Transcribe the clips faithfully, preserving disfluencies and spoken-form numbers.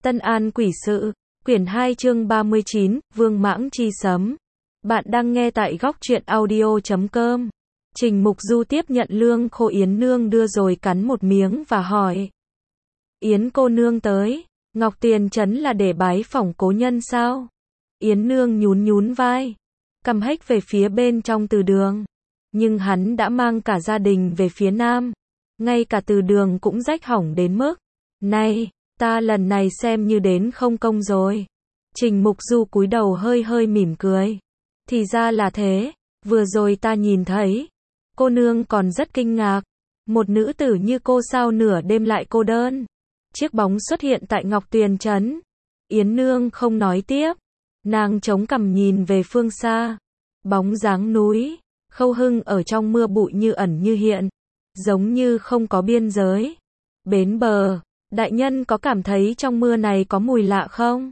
Tân An Quỷ Sự, quyển hai chương ba mươi chín, Vương Mãng Chi Sấm. Bạn đang nghe tại góc truyện audio chấm com. Trình Mục Du tiếp nhận lương khô Yến Nương đưa rồi cắn một miếng và hỏi. Yến cô nương tới, Ngọc Tiền Trấn là để bái phỏng cố nhân sao? Yến Nương nhún nhún vai, cằm hếch về phía bên trong từ đường. Nhưng hắn đã mang cả gia đình về phía nam. Ngay cả từ đường cũng rách hỏng đến mức. Này, ta lần này xem như đến không công rồi. Trình Mục Du cúi đầu hơi hơi mỉm cười. Thì ra là thế, vừa rồi ta nhìn thấy. Cô nương còn rất kinh ngạc. Một nữ tử như cô sao nửa đêm lại cô đơn. Chiếc bóng xuất hiện tại Ngọc Tuyền Trấn. Yến Nương không nói tiếp. Nàng chống cằm nhìn về phương xa. Bóng dáng núi, Khâu Hưng ở trong mưa bụi như ẩn như hiện. Giống như không có biên giới. Bến bờ, đại nhân có cảm thấy trong mưa này có mùi lạ không?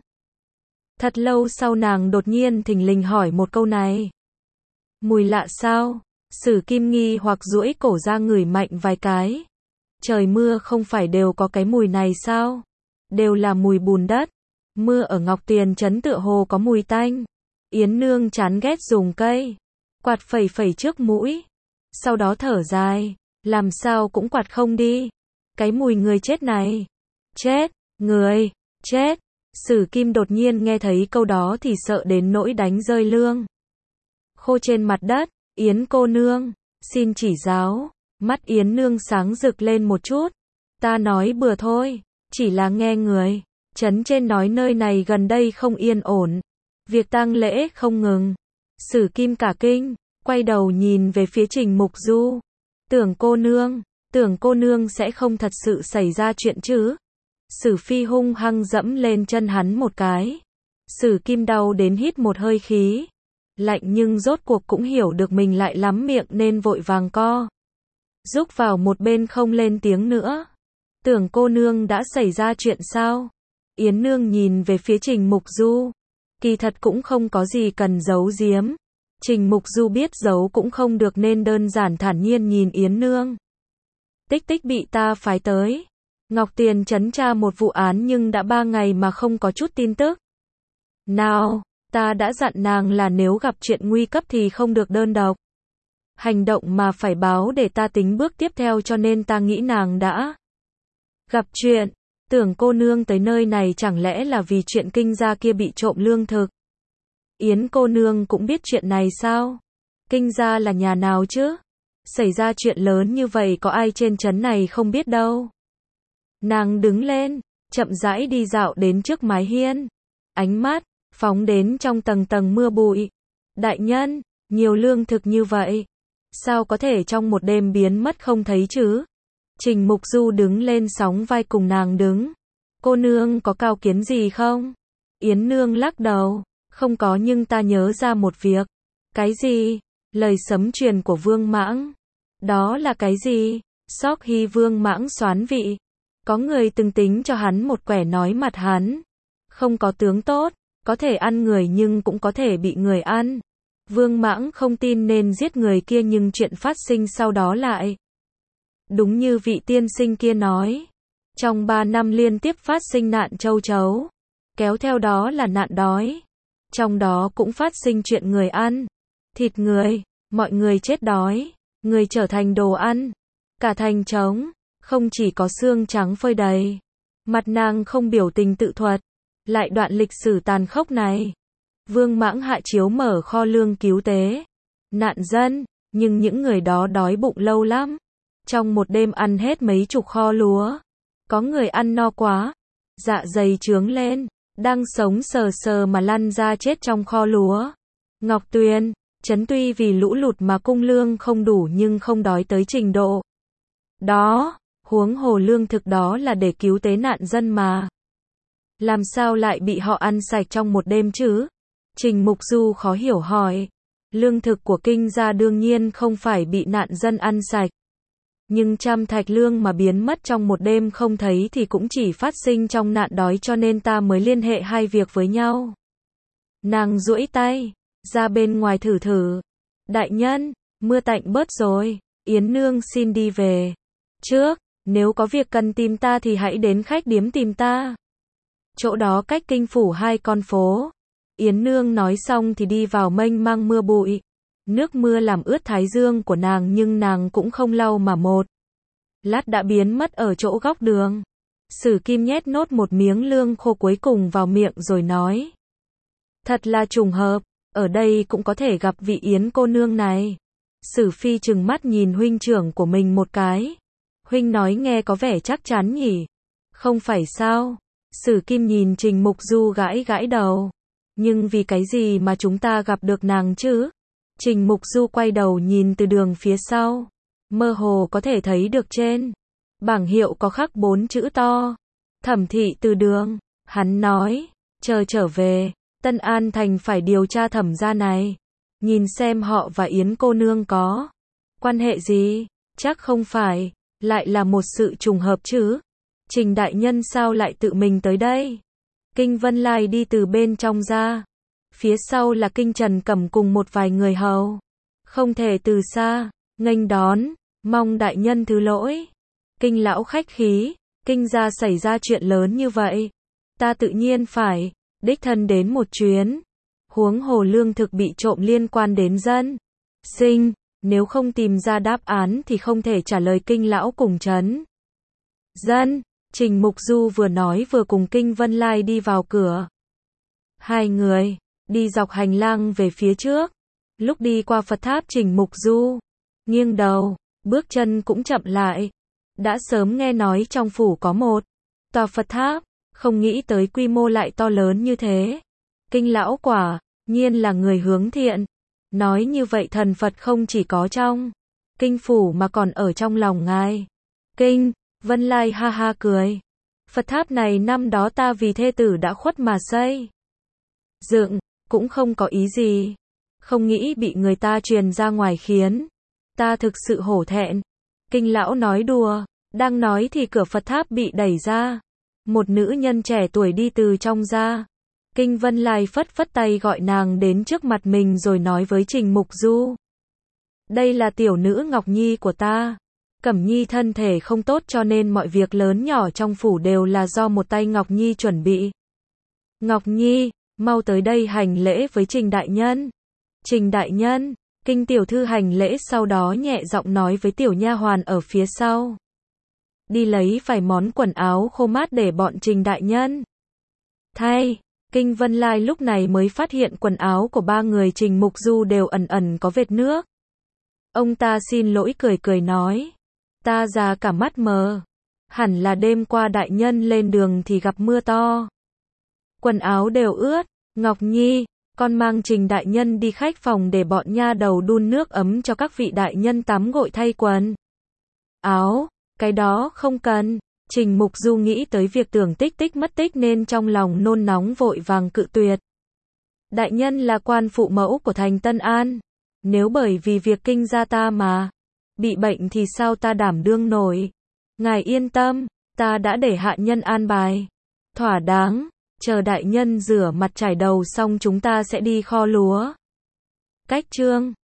Thật lâu sau nàng đột nhiên thình lình hỏi một câu này. Mùi lạ sao? Sử Kim nghi hoặc duỗi cổ ra ngửi mạnh vài cái. Trời mưa không phải đều có cái mùi này sao? Đều là mùi bùn đất. Mưa ở Ngọc Tiền Trấn tựa hồ có mùi tanh. Yến Nương chán ghét dùng cây quạt phẩy phẩy trước mũi. Sau đó thở dài, làm sao cũng quạt không đi. Cái mùi người chết này. Chết, người, chết. Sử Kim đột nhiên nghe thấy câu đó thì sợ đến nỗi đánh rơi lương khô trên mặt đất. Yến cô nương, xin chỉ giáo. Mắt Yến Nương sáng rực lên một chút. Ta nói bừa thôi, chỉ là nghe người trấn trên nói nơi này gần đây không yên ổn. Việc tang lễ không ngừng. Sử Kim cả kinh, quay đầu nhìn về phía Trình Mục Du. Tưởng cô nương, tưởng cô nương sẽ không thật sự xảy ra chuyện chứ. Sử Phi hung hăng dẫm lên chân hắn một cái. Sử Kim đau đến hít một hơi khí. Lạnh nhưng rốt cuộc cũng hiểu được mình lại lắm miệng nên vội vàng co rúc vào một bên không lên tiếng nữa. Tưởng cô nương đã xảy ra chuyện sao? Yến Nương nhìn về phía Trình Mục Du. Kỳ thật cũng không có gì cần giấu giếm. Trình Mục Du biết giấu cũng không được nên đơn giản thản nhiên nhìn Yến Nương. Tích tích bị ta phái tới Ngọc Tiền Trấn tra một vụ án nhưng đã ba ngày mà không có chút tin tức. Nào, ta đã dặn nàng là nếu gặp chuyện nguy cấp thì không được đơn độc hành động mà phải báo để ta tính bước tiếp theo, cho nên ta nghĩ nàng đã gặp chuyện. Tưởng cô nương tới nơi này chẳng lẽ là vì chuyện Kinh gia kia bị trộm lương thực? Yến cô nương cũng biết chuyện này sao? Kinh gia là nhà nào chứ? Xảy ra chuyện lớn như vậy có ai trên trấn này không biết đâu. Nàng đứng lên, chậm rãi đi dạo đến trước mái hiên. Ánh mắt phóng đến trong tầng tầng mưa bụi. Đại nhân, nhiều lương thực như vậy, sao có thể trong một đêm biến mất không thấy chứ? Trình Mục Du đứng lên sóng vai cùng nàng đứng. Cô nương có cao kiến gì không? Yến Nương lắc đầu. Không có, nhưng ta nhớ ra một việc. Cái gì? Lời sấm truyền của Vương Mãng. Đó là cái gì? Sóc Hy Vương Mãng soán vị. Có người từng tính cho hắn một quẻ nói mặt hắn không có tướng tốt, có thể ăn người nhưng cũng có thể bị người ăn. Vương Mãng không tin nên giết người kia, nhưng chuyện phát sinh sau đó lại đúng như vị tiên sinh kia nói. Trong ba năm liên tiếp phát sinh nạn châu chấu, kéo theo đó là nạn đói. Trong đó cũng phát sinh chuyện người ăn thịt người, mọi người chết đói, người trở thành đồ ăn. Cả thành trống, không chỉ có xương trắng phơi đầy. Mặt nàng không biểu tình tự thuật lại đoạn lịch sử tàn khốc này. Vương Mãng hạ chiếu mở kho lương cứu tế nạn dân, nhưng những người đó đói bụng lâu lắm. Trong một đêm ăn hết mấy chục kho lúa. Có người ăn no quá, dạ dày trướng lên, đang sống sờ sờ mà lăn ra chết trong kho lúa. Ngọc Tuyền Trấn tuy vì lũ lụt mà cung lương không đủ nhưng không đói tới trình độ đó. Huống hồ lương thực đó là để cứu tế nạn dân mà. Làm sao lại bị họ ăn sạch trong một đêm chứ? Trình Mục Du khó hiểu hỏi. Lương thực của Kinh gia đương nhiên không phải bị nạn dân ăn sạch. Nhưng trăm thạch lương mà biến mất trong một đêm không thấy thì cũng chỉ phát sinh trong nạn đói, cho nên ta mới liên hệ hai việc với nhau. Nàng duỗi tay ra bên ngoài thử thử. Đại nhân, mưa tạnh bớt rồi, Yến Nương xin đi về trước. Nếu có việc cần tìm ta thì hãy đến khách điếm tìm ta. chỗ đó cách kinh phủ hai con phố. Yến Nương nói xong thì đi vào mênh mang mưa bụi. Nước mưa làm ướt thái dương của nàng nhưng nàng cũng không lau mà một lát đã biến mất ở chỗ góc đường. Sử Kim nhét nốt một miếng lương khô cuối cùng vào miệng rồi nói. Thật là trùng hợp, ở đây cũng có thể gặp vị Yến cô nương này. Sử Phi trừng mắt nhìn huynh trưởng của mình một cái. Huynh nói nghe có vẻ chắc chắn nhỉ? Không phải sao? Sử Kim nhìn Trình Mục Du gãi gãi đầu. Nhưng vì cái gì mà chúng ta gặp được nàng chứ? Trình Mục Du quay đầu nhìn từ đường phía sau. Mơ hồ có thể thấy được trên bảng hiệu có khắc bốn chữ to. Thẩm thị từ đường. Hắn nói, chờ trở về, Tân An Thành phải điều tra thẩm gia này. Nhìn xem họ và Yến cô nương có quan hệ gì? Chắc không phải, lại là một sự trùng hợp chứ. Trình đại nhân sao lại tự mình tới đây? Kinh Vân Lai đi từ bên trong ra. Phía sau là Kinh Trần Cẩm cùng một vài người hầu. Không thể từ xa, nghênh đón, mong đại nhân thứ lỗi. Kinh lão khách khí, Kinh gia xảy ra chuyện lớn như vậy. Ta tự nhiên phải, đích thân đến một chuyến. Huống hồ lương thực bị trộm liên quan đến dân sinh, nếu không tìm ra đáp án thì không thể trả lời Kinh lão cùng trấn dân. Trình Mục Du vừa nói vừa cùng Kinh Vân Lai đi vào cửa. Hai người đi dọc hành lang về phía trước. Lúc đi qua Phật tháp, Trình Mục Du nghiêng đầu, bước chân cũng chậm lại. Đã sớm nghe nói trong phủ có một tòa Phật tháp, không nghĩ tới quy mô lại to lớn như thế. Kinh lão quả nhiên là người hướng thiện. Nói như vậy thần Phật không chỉ có trong kinh phủ mà còn ở trong lòng ngài. Kinh Vân Lai ha ha cười. Phật tháp này năm đó ta vì thê tử đã khuất mà xây dựng, cũng không có ý gì. Không nghĩ bị người ta truyền ra ngoài khiến ta thực sự hổ thẹn. Kinh lão nói đùa, đang nói thì cửa Phật tháp bị đẩy ra. Một nữ nhân trẻ tuổi đi từ trong ra. Kinh Vân Lai phất phất tay gọi nàng đến trước mặt mình rồi nói với Trình Mục Du. Đây là tiểu nữ Ngọc Nhi của ta. Cẩm Nhi thân thể không tốt cho nên mọi việc lớn nhỏ trong phủ đều là do một tay Ngọc Nhi chuẩn bị. Ngọc Nhi, mau tới đây hành lễ với Trình đại nhân. Trình đại nhân, Kinh tiểu thư hành lễ, sau đó nhẹ giọng nói với tiểu nha hoàn ở phía sau. Đi lấy vài món quần áo khô mát để bọn Trình đại nhân thay. Kinh Vân Lai lúc này mới phát hiện quần áo của ba người Trình Mục Du đều ẩn ẩn có vệt nước. Ông ta xin lỗi cười cười nói. Ta già cả mắt mờ. Hẳn là đêm qua đại nhân lên đường thì gặp mưa to. Quần áo đều ướt. Ngọc Nhi, con mang Trình đại nhân đi khách phòng để bọn nha đầu đun nước ấm cho các vị đại nhân tắm gội thay quần áo. Cái đó không cần. Trình Mục Du nghĩ tới việc Tưởng Tích Tích mất tích nên trong lòng nôn nóng vội vàng cự tuyệt. Đại nhân là quan phụ mẫu của thành Tân An. Nếu bởi vì việc Kinh gia ta mà bị bệnh thì sao ta đảm đương nổi. Ngài yên tâm, ta đã để hạ nhân an bài thỏa đáng. Chờ đại nhân rửa mặt trải đầu xong chúng ta sẽ đi kho lúa. Cách chương